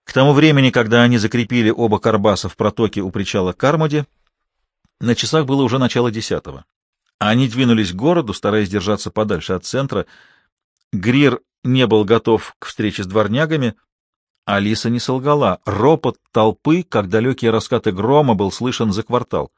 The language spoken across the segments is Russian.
К тому времени, когда они закрепили оба карбаса в протоке у причала Кармоди, на часах было уже начало 10-го. Они двинулись к городу, стараясь держаться подальше от центра. Грир не был готов к встрече с дворнягами. Алиса не солгала. Ропот толпы, как далекие раскаты грома, был слышен за квартал.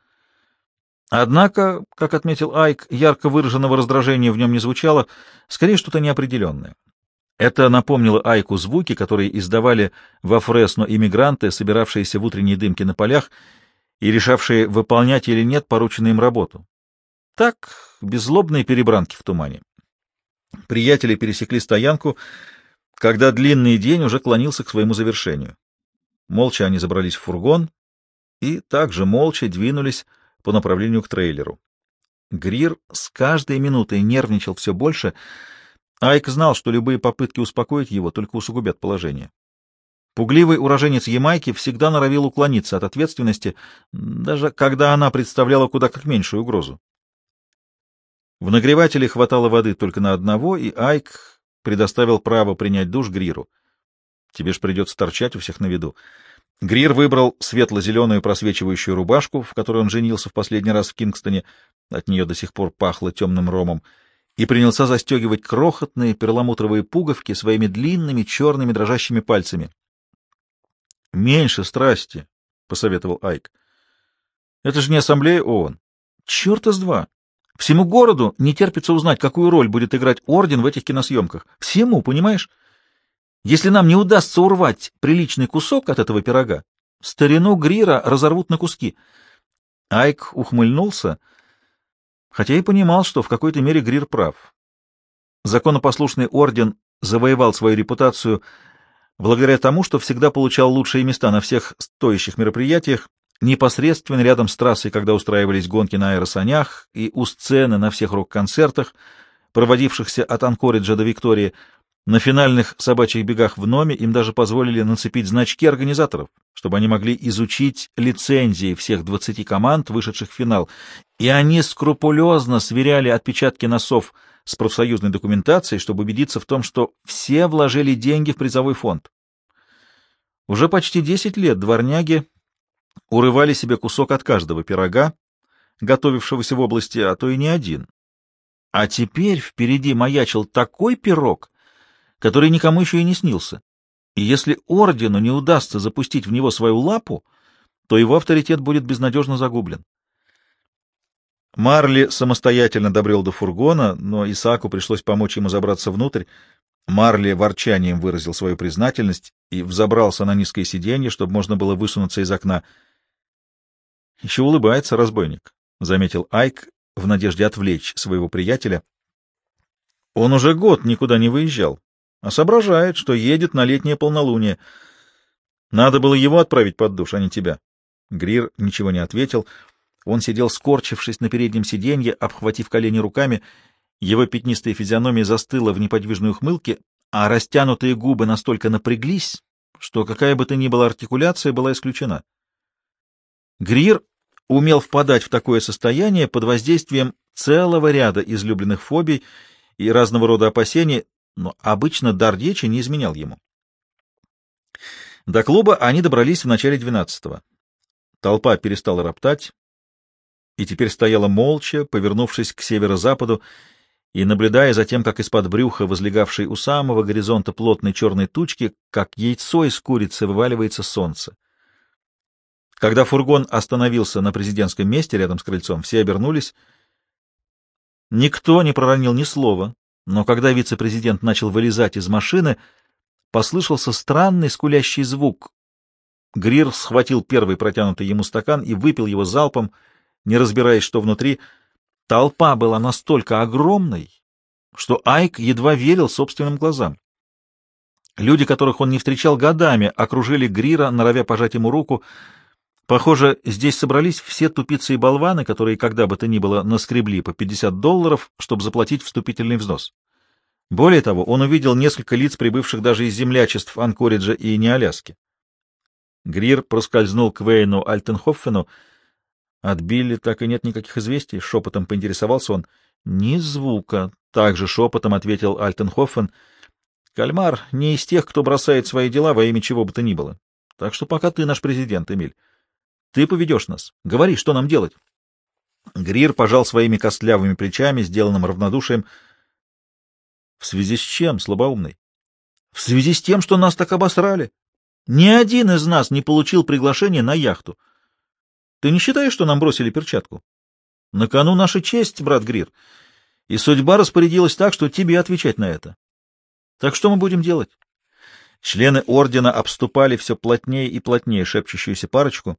Однако, как отметил Айк, ярко выраженного раздражения в нем не звучало, скорее что-то неопределенное. Это напомнило Айку звуки, которые издавали во Фресно иммигранты, собиравшиеся в утренней дымке на полях и решавшие, выполнять или нет порученную им работу. Так, беззлобные перебранки в тумане. Приятели пересекли стоянку, когда длинный день уже клонился к своему завершению. Молча они забрались в фургон и также молча двинулись по направлению к трейлеру. Грир с каждой минутой нервничал все больше. Айк знал, что любые попытки успокоить его только усугубят положение. Пугливый уроженец Ямайки всегда норовил уклониться от ответственности, даже когда она представляла куда как меньшую угрозу. В нагревателе хватало воды только на одного, и Айк предоставил право принять душ Гриру. Тебе ж придется торчать у всех на виду. Грир выбрал светло-зеленую просвечивающую рубашку, в которой он женился в последний раз в Кингстоне, от нее до сих пор пахло темным ромом, и принялся застегивать крохотные перламутровые пуговки своими длинными черными дрожащими пальцами. — Меньше страсти, — посоветовал Айк. — Это же не ассамблея ООН. Черта с два! Всему городу не терпится узнать, какую роль будет играть Орден в этих киносъемках. Всему, понимаешь? Если нам не удастся урвать приличный кусок от этого пирога, старину Грира разорвут на куски. Айк ухмыльнулся, хотя и понимал, что в какой-то мере Грир прав. Законопослушный Орден завоевал свою репутацию благодаря тому, что всегда получал лучшие места на всех стоящих мероприятиях, непосредственно рядом с трассой, когда устраивались гонки на аэросанях, и у сцены на всех рок-концертах, проводившихся от Анкориджа до Виктории. На финальных собачьих бегах в Номе им даже позволили нацепить значки организаторов, чтобы они могли изучить лицензии всех 20 команд, вышедших в финал, и они скрупулезно сверяли отпечатки носов с профсоюзной документацией, чтобы убедиться в том, что все вложили деньги в призовой фонд. Уже почти 10 лет дворняги урывали себе кусок от каждого пирога, готовившегося в области, а то и не один. А теперь впереди маячил такой пирог, который никому еще и не снился. И если Ордену не удастся запустить в него свою лапу, то его авторитет будет безнадежно загублен. Марли самостоятельно добрел до фургона, но Исааку пришлось помочь ему забраться внутрь. Марли ворчанием выразил свою признательность и взобрался на низкое сиденье, чтобы можно было высунуться из окна. — Еще улыбается разбойник, — заметил Айк в надежде отвлечь своего приятеля. Он уже год никуда не выезжал, а соображает, что едет на летнее полнолуние. Надо было его отправить под душ, а не тебя. Грир ничего не ответил. Он сидел, скорчившись на переднем сиденье, обхватив колени руками. Его пятнистая физиономия застыла в неподвижной ухмылке, а растянутые губы настолько напряглись, что какая бы то ни была артикуляция была исключена. Грир умел впадать в такое состояние под воздействием целого ряда излюбленных фобий и разного рода опасений, но обычно дар речи не изменял ему. До клуба они добрались в начале 12-го. Толпа перестала роптать и теперь стояла молча, повернувшись к северо-западу и наблюдая за тем, как из-под брюха, возлегавшей у самого горизонта плотной черной тучки, как яйцо из курицы вываливается солнце. Когда фургон остановился на президентском месте рядом с крыльцом, все обернулись. Никто не проронил ни слова, но когда вице-президент начал вылезать из машины, послышался странный скулящий звук. Грир схватил первый протянутый ему стакан и выпил его залпом, не разбираясь, что внутри. Толпа была настолько огромной, что Айк едва верил собственным глазам. Люди, которых он не встречал годами, окружили Грира, норовя пожать ему руку. Похоже, здесь собрались все тупицы и болваны, которые когда бы то ни было наскребли по $50, чтобы заплатить вступительный взнос. Более того, он увидел несколько лиц, прибывших даже из землячеств Анкориджа и Неаляски. Грир проскользнул к Вейну Альтенхоффену. От Билли так и нет никаких известий. Шепотом поинтересовался он. — Ни звука, — также шепотом ответил Альтенхоффен. Кальмар не из тех, кто бросает свои дела во имя чего бы то ни было. Так что пока ты наш президент, Эмиль. Ты поведешь нас. Говори, что нам делать. Грир пожал своими костлявыми плечами, сделанным равнодушием. В связи с чем, слабоумный? В связи с тем, что нас так обосрали. Ни один из нас не получил приглашение на яхту. Ты не считаешь, что нам бросили перчатку? На кону наша честь, брат Грир, и судьба распорядилась так, что тебе отвечать на это. Так что мы будем делать? Члены ордена обступали все плотнее и плотнее шепчущуюся парочку.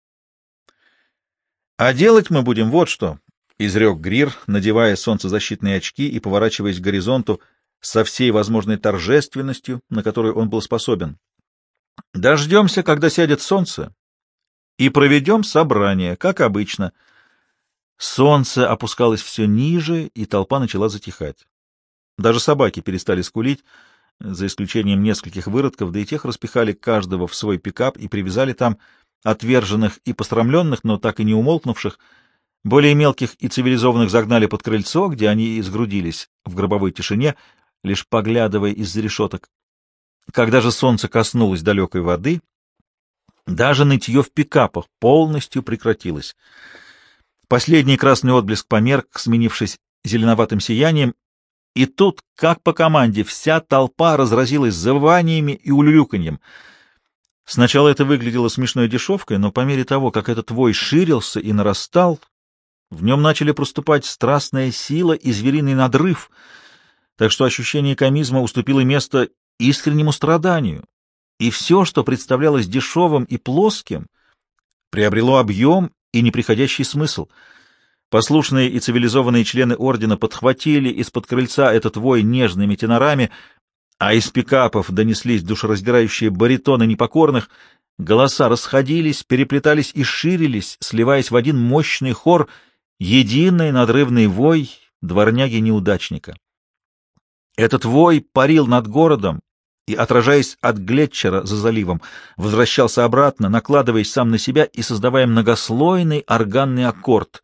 — А делать мы будем вот что, — изрек Грир, надевая солнцезащитные очки и поворачиваясь к горизонту со всей возможной торжественностью, на которую он был способен. — Дождемся, когда сядет солнце, и проведем собрание, как обычно. Солнце опускалось все ниже, и толпа начала затихать. Даже собаки перестали скулить, за исключением нескольких выродков, да и тех распихали каждого в свой пикап и привязали там отверженных и посрамленных, но так и не умолкнувших. Более мелких и цивилизованных загнали под крыльцо, где они и сгрудились в гробовой тишине, лишь поглядывая из-за решеток. Когда же солнце коснулось далекой воды, даже нытье в пикапах полностью прекратилось. Последний красный отблеск померк, сменившись зеленоватым сиянием, и тут, как по команде, вся толпа разразилась завываниями и улюлюканьем. Сначала это выглядело смешной дешевкой, но по мере того, как этот вой ширился и нарастал, в нем начали проступать страстная сила и звериный надрыв, так что ощущение комизма уступило место искреннему страданию, и все, что представлялось дешевым и плоским, приобрело объем и неприходящий смысл. Послушные и цивилизованные члены ордена подхватили из-под крыльца этот вой нежными тенорами, а из пикапов донеслись душераздирающие баритоны непокорных, голоса расходились, переплетались и ширились, сливаясь в один мощный хор, единый надрывный вой дворняги-неудачника. Этот вой парил над городом и, отражаясь от Глетчера за заливом, возвращался обратно, накладываясь сам на себя и создавая многослойный органный аккорд.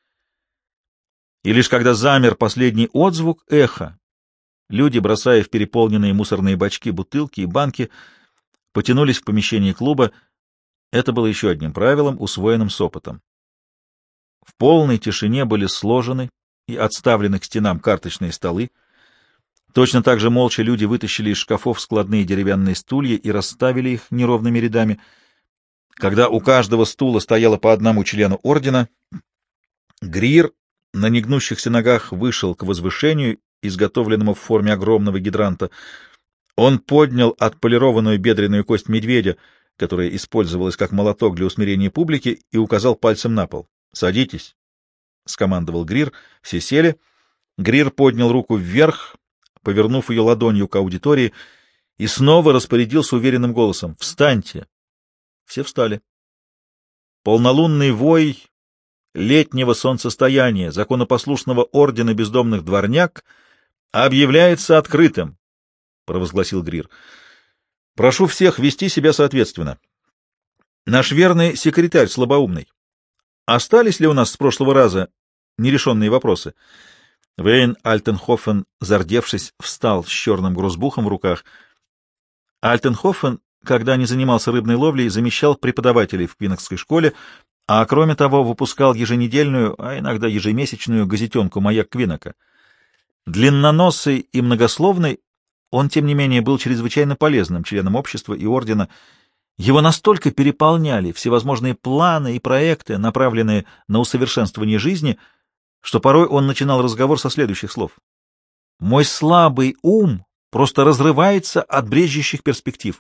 И лишь когда замер последний отзвук эха, люди, бросая в переполненные мусорные бачки бутылки и банки, потянулись в помещение клуба. Это было еще одним правилом, усвоенным с опытом. В полной тишине были сложены и отставлены к стенам карточные столы. Точно так же молча люди вытащили из шкафов складные деревянные стулья и расставили их неровными рядами. Когда у каждого стула стояло по одному члену ордена, Грир на негнущихся ногах вышел к возвышению, изготовленному в форме огромного гидранта. Он поднял отполированную бедренную кость медведя, которая использовалась как молоток для усмирения публики, и указал пальцем на пол. «Садитесь», — скомандовал Грир. Все сели. Грир поднял руку вверх, повернув ее ладонью к аудитории, и снова распорядился уверенным голосом: «Встаньте!» Все встали. Полнолунный вой летнего солнцестояния законопослушного ордена бездомных дворняг объявляется открытым, — провозгласил Грир. «Прошу всех вести себя соответственно. Наш верный секретарь слабоумный. Остались ли у нас с прошлого раза нерешенные вопросы?» Вейн Альтенхофен, зардевшись, встал с черным грузбухом в руках. Альтенхофен, когда не занимался рыбной ловлей, замещал преподавателей в Квинокской школе, а кроме того выпускал еженедельную, а иногда ежемесячную газетенку «Маяк Квинока». Длинноносый и многословный, он, тем не менее, был чрезвычайно полезным членом общества и ордена. Его настолько переполняли всевозможные планы и проекты, направленные на усовершенствование жизни, что порой он начинал разговор со следующих слов: «Мой слабый ум просто разрывается от брежущих перспектив».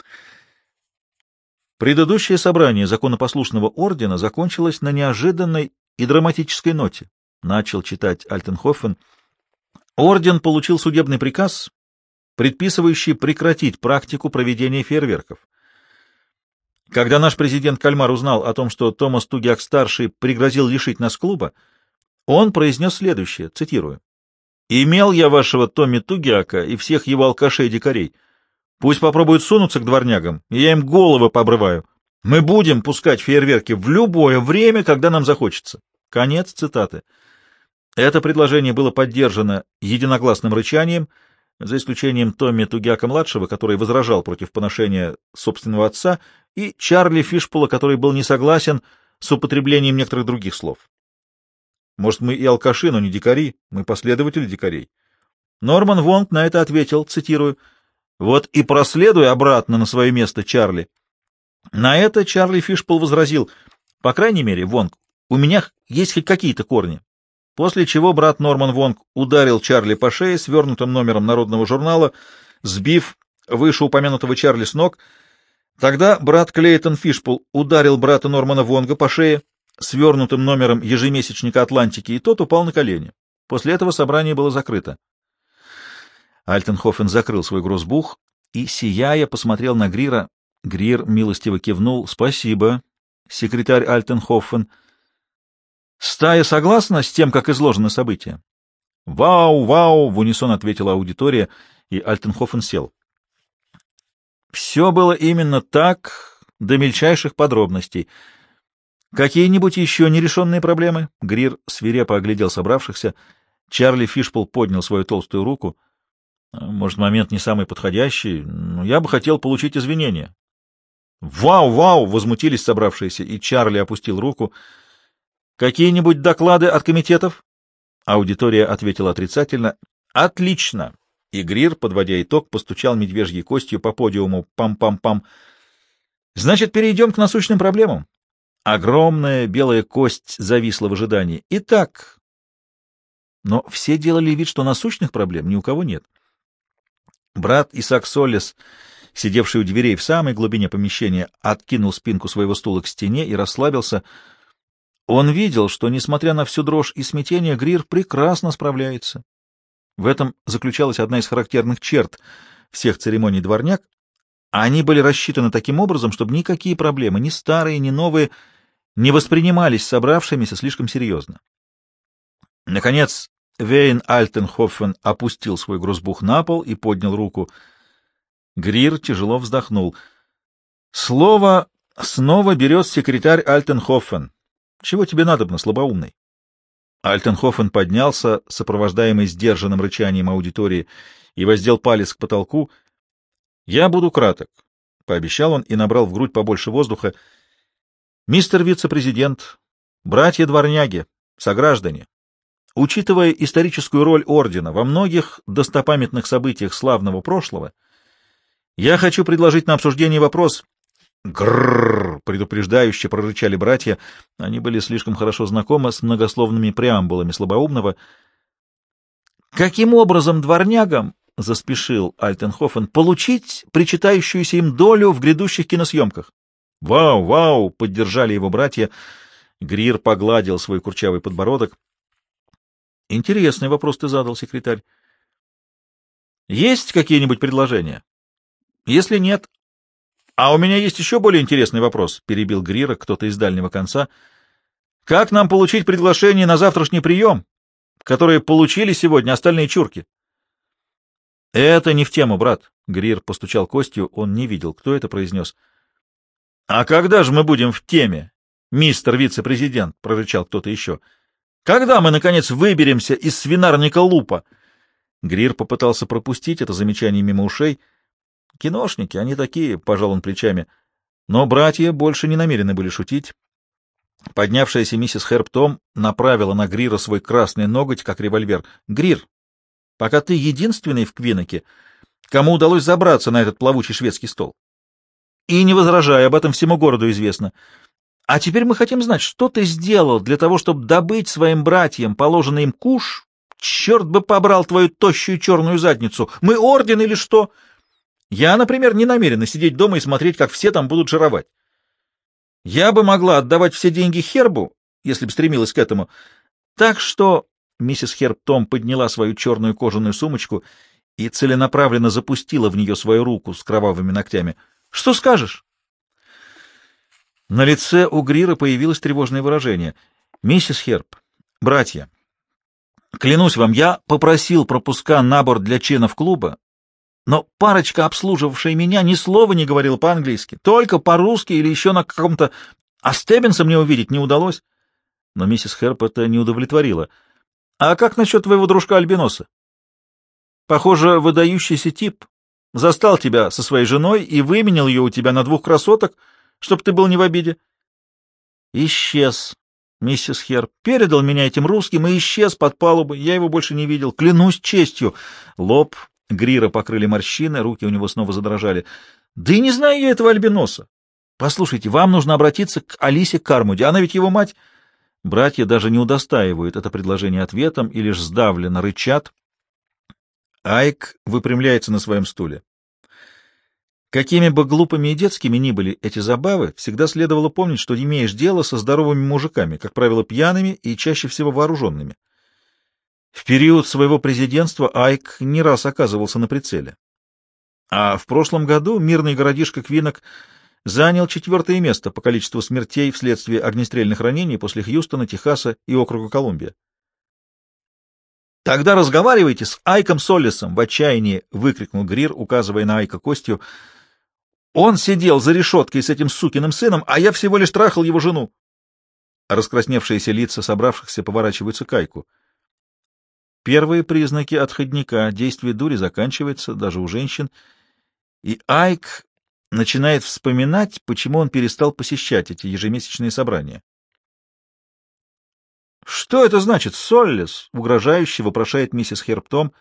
Предыдущее собрание законопослушного ордена закончилось на неожиданной и драматической ноте, начал читать Альтенхофен. Орден получил судебный приказ, предписывающий прекратить практику проведения фейерверков. Когда наш президент Кальмар узнал о том, что Томас Тугиак-старший пригрозил лишить нас клуба, он произнес следующее, цитирую: «Имел я вашего Томми Тугиака и всех его алкашей-дикарей. Пусть попробуют сунуться к дворнягам, и я им головы пообрываю. Мы будем пускать фейерверки в любое время, когда нам захочется». Конец цитаты. Это предложение было поддержано единогласным рычанием, за исключением Томми Тугяка-младшего, который возражал против поношения собственного отца, и Чарли Фишпула, который был не согласен с употреблением некоторых других слов. Может, мы и алкаши, но не дикари, мы последователи дикарей. Норман Вонг на это ответил, цитирую, «Вот и проследуй обратно на свое место, Чарли». На это Чарли Фишпул возразил, «По крайней мере, Вонг, у меня есть хоть какие-то корни». После чего брат Норман Вонг ударил Чарли по шее свернутым номером народного журнала, сбив вышеупомянутого Чарли с ног. Тогда брат Клейтон Фишпул ударил брата Нормана Вонга по шее свернутым номером ежемесячника «Атлантики», и тот упал на колени. После этого собрание было закрыто. Альтенхофен закрыл свой грозбух и, сияя, посмотрел на Грира. Грир милостиво кивнул. «Спасибо, секретарь Альтенхофен. Стая согласна с тем, как изложены события?» «Вау, вау!» — в унисон ответила аудитория, и Альтенхофен сел. Все было именно так, до мельчайших подробностей. Какие-нибудь еще нерешенные проблемы? Грир свирепо оглядел собравшихся. Чарли Фишпул поднял свою толстую руку. Может, момент не самый подходящий, но я бы хотел получить извинения. «Вау, вау!» — возмутились собравшиеся, и Чарли опустил руку. «Какие-нибудь доклады от комитетов?» Аудитория ответила отрицательно. «Отлично!» И Грир, подводя итог, постучал медвежьей костью по подиуму. Пам-пам-пам. «Значит, перейдем к насущным проблемам». Огромная белая кость зависла в ожидании. Итак, но все делали вид, что насущных проблем ни у кого нет. Брат Исаак Соллес, сидевший у дверей в самой глубине помещения, откинул спинку своего стула к стене и расслабился. Он видел, что, несмотря на всю дрожь и смятение, Грир прекрасно справляется. В этом заключалась одна из характерных черт всех церемоний дворняк. Они были рассчитаны таким образом, чтобы никакие проблемы, ни старые, ни новые, не воспринимались собравшимися слишком серьезно. Наконец, Вейн Альтенхофен опустил свой грозбух на пол и поднял руку. Грир тяжело вздохнул. «Слово снова берет секретарь Альтенхофен. Чего тебе надобно, слабоумный?» Альтенхофен поднялся, сопровождаемый сдержанным рычанием аудитории, и воздел палец к потолку. «Я буду краток», — пообещал он и набрал в грудь побольше воздуха. «Мистер вице-президент, братья-дворняги, сограждане, учитывая историческую роль ордена во многих достопамятных событиях славного прошлого, я хочу предложить на обсуждение вопрос...» «Грррр!» — предупреждающе прорычали братья. Они были слишком хорошо знакомы с многословными преамбулами слабоумного. «Каким образом дворнягам, — заспешил Альтенхофен, — получить причитающуюся им долю в грядущих киносъемках?» «Вау, вау!» — поддержали его братья. Грир погладил свой курчавый подбородок. «Интересный вопрос ты задал, секретарь. Есть какие-нибудь предложения? Если нет...» «А у меня есть еще более интересный вопрос», — перебил Грира кто-то из дальнего конца. «Как нам получить приглашение на завтрашний прием, которые получили сегодня остальные чурки?» «Это не в тему, брат», — Грир постучал костью, он не видел, кто это произнес. «А когда же мы будем в теме, мистер вице-президент?» — прорычал кто-то еще. «Когда мы, наконец, выберемся из свинарника Лупа?» Грир попытался пропустить это замечание мимо ушей. «Киношники, они такие», — пожал он плечами. Но братья больше не намерены были шутить. Поднявшаяся миссис Херптом направила на Грира свой красный ноготь, как револьвер. «Грир, пока ты единственный в Квиноке, кому удалось забраться на этот плавучий шведский стол. И не возражай, об этом всему городу известно. А теперь мы хотим знать, что ты сделал для того, чтобы добыть своим братьям положенный им куш. Черт бы побрал твою тощую черную задницу! Мы орден или что?» Я, например, не намерена сидеть дома и смотреть, как все там будут жировать. Я бы могла отдавать все деньги Хербу, если бы стремилась к этому. Так что миссис Херб-Том подняла свою черную кожаную сумочку и целенаправленно запустила в нее свою руку с кровавыми ногтями. «Что скажешь?» На лице у Грира появилось тревожное выражение. «Миссис Херб, братья, клянусь вам, я попросил пропуска на борт для членов клуба, но парочка, обслуживавшая меня, ни слова не говорила по-английски, только по-русски или еще на каком-то... А Стеббинса мне увидеть не удалось. Но миссис Херб это не удовлетворило. «А как насчет твоего дружка Альбиноса?» Похоже, выдающийся тип. Застал тебя со своей женой и выменял ее у тебя на 2 красоток, чтоб ты был не в обиде. Исчез, миссис Хер. Передал меня этим русским и исчез под палубой. Я его больше не видел. Клянусь честью. Лоб Грира покрыли морщины, руки у него снова задрожали. Да и не знаю я этого альбиноса. Послушайте, вам нужно обратиться к Алисе Кармуди. Она ведь его мать. Братья даже не удостаивают это предложение ответом и лишь сдавленно рычат. Айк выпрямляется на своем стуле. Какими бы глупыми и детскими ни были эти забавы, всегда следовало помнить, что имеешь дело со здоровыми мужиками, как правило, пьяными и чаще всего вооруженными. В период своего президентства Айк не раз оказывался на прицеле. А в прошлом году мирный городишко Квинок занял 4-е место по количеству смертей вследствие огнестрельных ранений после Хьюстона, Техаса и округа Колумбия. «Тогда разговаривайте с Айком Соллисом!» — в отчаянии выкрикнул Грир, указывая на Айка костью. «Он сидел за решеткой с этим сукиным сыном, а я всего лишь трахал его жену!» Раскрасневшиеся лица собравшихся поворачиваются к Айку. Первые признаки отходника, действие дури заканчивается, даже у женщин, и Айк начинает вспоминать, почему он перестал посещать эти ежемесячные собрания. — Что это значит, Соллис? — угрожающе вопрошает миссис Херптом.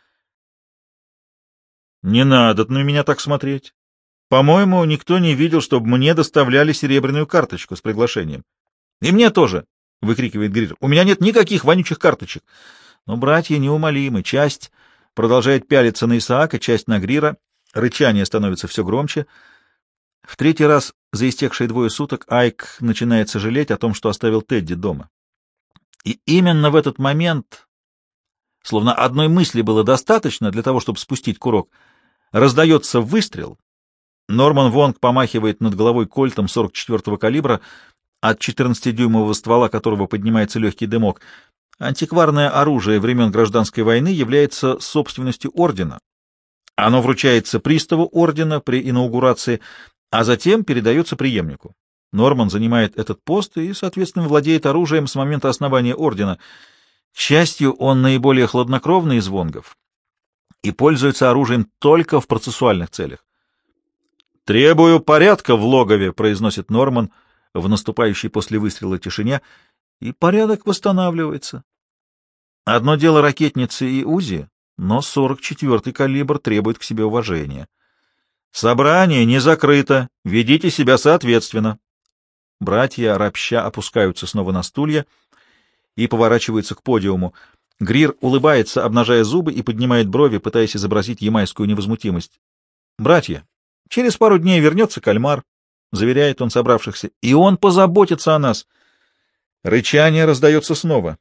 — Не надо на меня так смотреть. По-моему, никто не видел, чтобы мне доставляли серебряную карточку с приглашением. — И мне тоже! — выкрикивает Грир. — У меня нет никаких вонючих карточек. Но братья неумолимы. Часть продолжает пялиться на Исаака, часть на Грира. Рычание становится все громче. В 3-й раз за истекшие 2 суток Айк начинает сожалеть о том, что оставил Тедди дома. И именно в этот момент, словно одной мысли было достаточно для того, чтобы спустить курок, раздается выстрел. Норман Вонг помахивает над головой кольтом 44-го калибра, от 14-дюймового ствола которого поднимается легкий дымок. Антикварное оружие времен Гражданской войны является собственностью ордена. Оно вручается приставу ордена при инаугурации, а затем передается преемнику. Норман занимает этот пост и, соответственно, владеет оружием с момента основания ордена. К счастью, он наиболее хладнокровный из вонгов и пользуется оружием только в процессуальных целях. «Требую порядка в логове», — произносит Норман в наступающей после выстрела тишине, и порядок восстанавливается. Одно дело ракетницы и УЗИ, но 44-й калибр требует к себе уважения. «Собрание не закрыто. Ведите себя соответственно». Братья, ропща, опускаются снова на стулья и поворачиваются к подиуму. Грир улыбается, обнажая зубы, и поднимает брови, пытаясь изобразить ямайскую невозмутимость. «Братья, через пару дней вернется кальмар», — заверяет он собравшихся, — «и он позаботится о нас». Рычание раздается снова.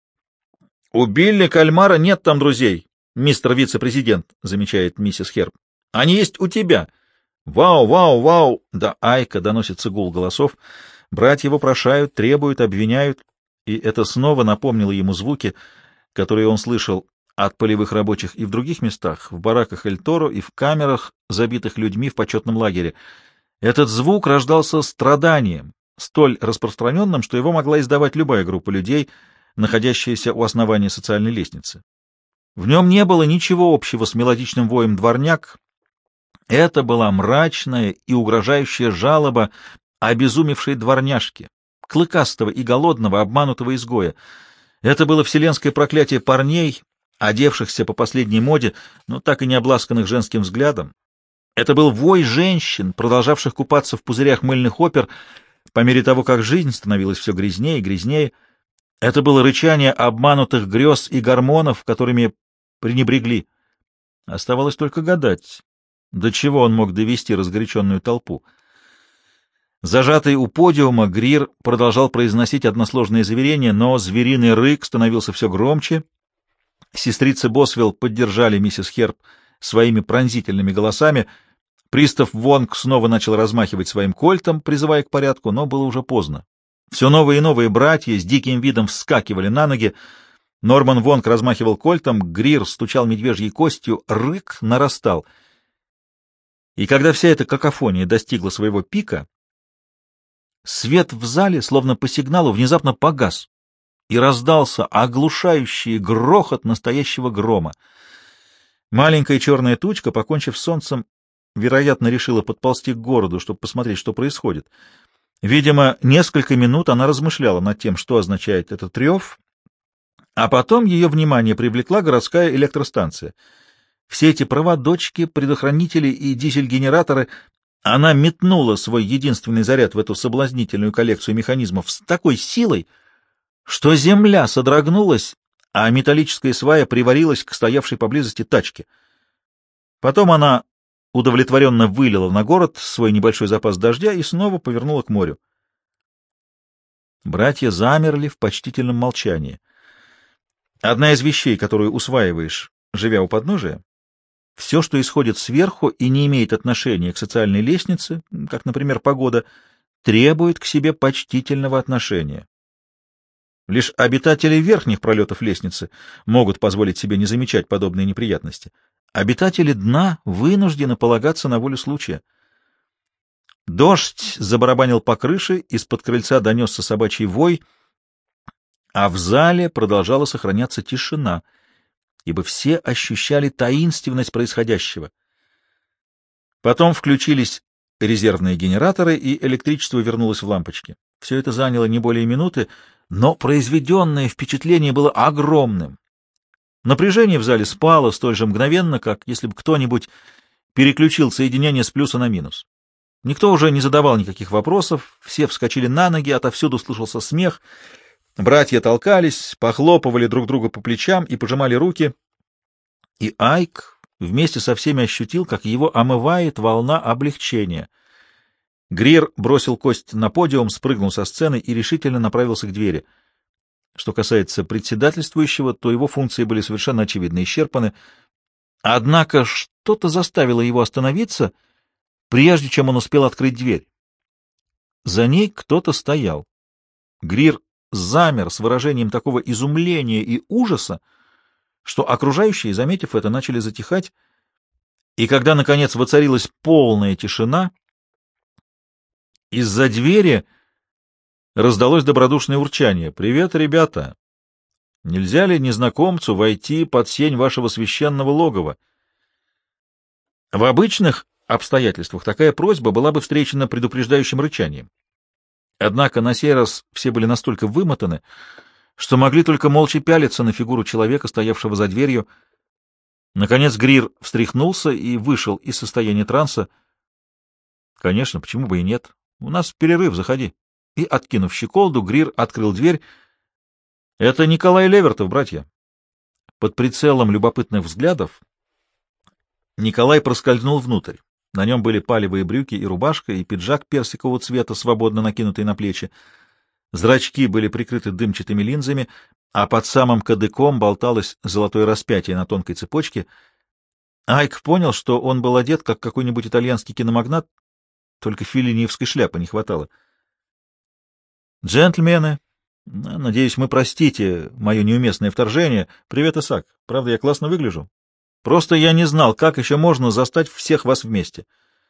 «У Билли кальмара нет там друзей, мистер вице-президент», — замечает миссис Херб. «Они есть у тебя». «Вау, вау, вау!» До Айка доносится гул голосов. Братья вопрошают, требуют, обвиняют, и это снова напомнило ему звуки, которые он слышал от полевых рабочих и в других местах, в бараках Эль-Торо и в камерах, забитых людьми в почетном лагере. Этот звук рождался страданием, столь распространенным, что его могла издавать любая группа людей, находящаяся у основания социальной лестницы. В нем не было ничего общего с мелодичным воем дворняк. Это была мрачная и угрожающая жалоба обезумевшей дворняжки, клыкастого и голодного, обманутого изгоя. Это было вселенское проклятие парней, одевшихся по последней моде, но так и не обласканных женским взглядом. Это был вой женщин, продолжавших купаться в пузырях мыльных опер по мере того, как жизнь становилась все грязнее и грязнее. Это было рычание обманутых грез и гормонов, которыми пренебрегли. Оставалось только гадать, до чего он мог довести разгоряченную толпу. Зажатый у подиума, Грир продолжал произносить односложные заверения, но звериный рык становился все громче. Сестрицы Босвелл поддержали миссис Херб своими пронзительными голосами. Пристав Вонг снова начал размахивать своим кольтом, призывая к порядку, но было уже поздно. Все новые и новые братья с диким видом вскакивали на ноги. Норман Вонг размахивал кольтом, Грир стучал медвежьей костью, рык нарастал. И когда вся эта какофония достигла своего пика, свет в зале, словно по сигналу, внезапно погас, и раздался оглушающий грохот настоящего грома. Маленькая черная тучка, покончив с солнцем, вероятно, решила подползти к городу, чтобы посмотреть, что происходит. Видимо, несколько минут она размышляла над тем, что означает этот рев, а потом ее внимание привлекла городская электростанция. Все эти проводочки, предохранители и дизель-генераторы. Она метнула свой единственный заряд в эту соблазнительную коллекцию механизмов с такой силой, что земля содрогнулась, а металлическая свая приварилась к стоявшей поблизости тачке. Потом она удовлетворенно вылила на город свой небольшой запас дождя и снова повернула к морю. Братья замерли в почтительном молчании. Одна из вещей, которую усваиваешь, живя у подножия, все, что исходит сверху и не имеет отношения к социальной лестнице, как, например, погода, требует к себе почтительного отношения. Лишь обитатели верхних пролетов лестницы могут позволить себе не замечать подобные неприятности. Обитатели дна вынуждены полагаться на волю случая. Дождь забарабанил по крыше, из-под крыльца донесся собачий вой, а в зале продолжала сохраняться тишина, ибо все ощущали таинственность происходящего. Потом включились резервные генераторы, и электричество вернулось в лампочки. Все это заняло не более минуты, но произведенное впечатление было огромным. Напряжение в зале спало столь же мгновенно, как если бы кто-нибудь переключил соединение с плюса на минус. Никто уже не задавал никаких вопросов, все вскочили на ноги, отовсюду слышался смех, братья толкались, похлопывали друг друга по плечам и пожимали руки, и Айк вместе со всеми ощутил, как его омывает волна облегчения. Грир бросил кость на подиум, спрыгнул со сцены и решительно направился к двери. Что касается председательствующего, то его функции были совершенно очевидно исчерпаны. Однако что-то заставило его остановиться, прежде чем он успел открыть дверь. За ней кто-то стоял. Грир замер с выражением такого изумления и ужаса, что окружающие, заметив это, начали затихать, и когда, наконец, воцарилась полная тишина, из-за двери раздалось добродушное урчание. «Привет, ребята! Нельзя ли незнакомцу войти под сень вашего священного логова?» В обычных обстоятельствах такая просьба была бы встречена предупреждающим рычанием. Однако на сей раз все были настолько вымотаны, что могли только молча пялиться на фигуру человека, стоявшего за дверью. Наконец Грир встряхнулся и вышел из состояния транса. «Конечно, почему бы и нет? У нас перерыв, заходи». И, откинув щеколду, Грир открыл дверь. «Это Николай Левертов, братья». Под прицелом любопытных взглядов Николай проскользнул внутрь. На нем были палевые брюки и рубашка, и пиджак персикового цвета, свободно накинутый на плечи. Зрачки были прикрыты дымчатыми линзами, а под самым кадыком болталось золотое распятие на тонкой цепочке. Айк понял, что он был одет, как какой-нибудь итальянский киномагнат, только феллиниевской шляпы не хватало. «Джентльмены, надеюсь, вы простите мое неуместное вторжение. Привет, Исаак. Правда, я классно выгляжу? Просто я не знал, как еще можно застать всех вас вместе».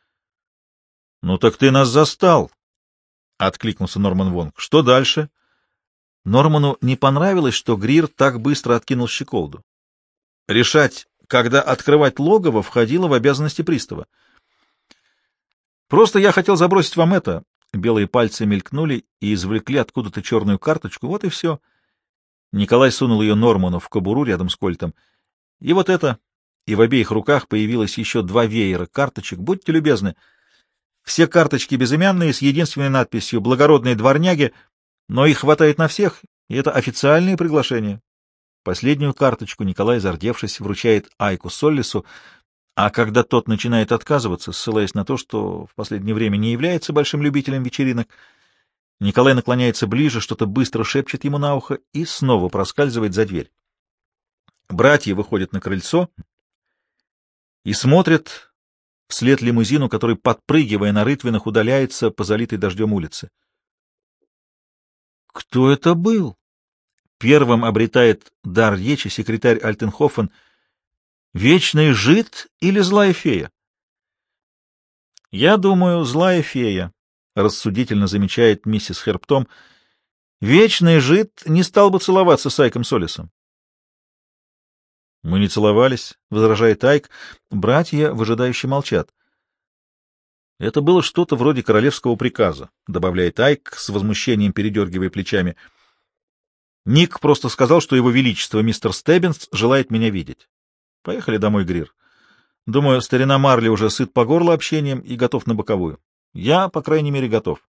«Ну так ты нас застал», — откликнулся Норман Вонг. «Что дальше?» Норману не понравилось, что Грир так быстро откинул щеколду. Решать, когда открывать логово, входило в обязанности пристава. «Просто я хотел забросить вам это». Белые пальцы мелькнули и извлекли откуда-то черную карточку. Вот и все. Николай сунул ее Норману в кобуру рядом с кольтом. И вот это. И в обеих руках появилось еще 2 веера карточек. Будьте любезны. Все карточки безымянные, с единственной надписью «Благородные дворняги», но их хватает на всех, и это официальные приглашения. Последнюю карточку Николай, зардевшись, вручает Айку Соллису, а когда тот начинает отказываться, ссылаясь на то, что в последнее время не является большим любителем вечеринок, Николай наклоняется ближе, что-то быстро шепчет ему на ухо и снова проскальзывает за дверь. Братья выходят на крыльцо и смотрят вслед лимузину, который, подпрыгивая на рытвинах, удаляется по залитой дождем улице. «Кто это был?» Первым обретает дар речи секретарь Альтенхофен. «Вечный жид или злая фея?» «Я думаю, злая фея», — рассудительно замечает миссис Херптом. «Вечный жид не стал бы целоваться с Айком Солисом». Мы не целовались, — возражает Айк. Братья выжидающе молчат. Это было что-то вроде королевского приказа, — добавляет Айк, с возмущением передергивая плечами. Ник просто сказал, что его величество мистер Стеббинс желает меня видеть. Поехали домой, Грир. Думаю, старина Марли уже сыт по горло общением и готов на боковую. Я, по крайней мере, готов.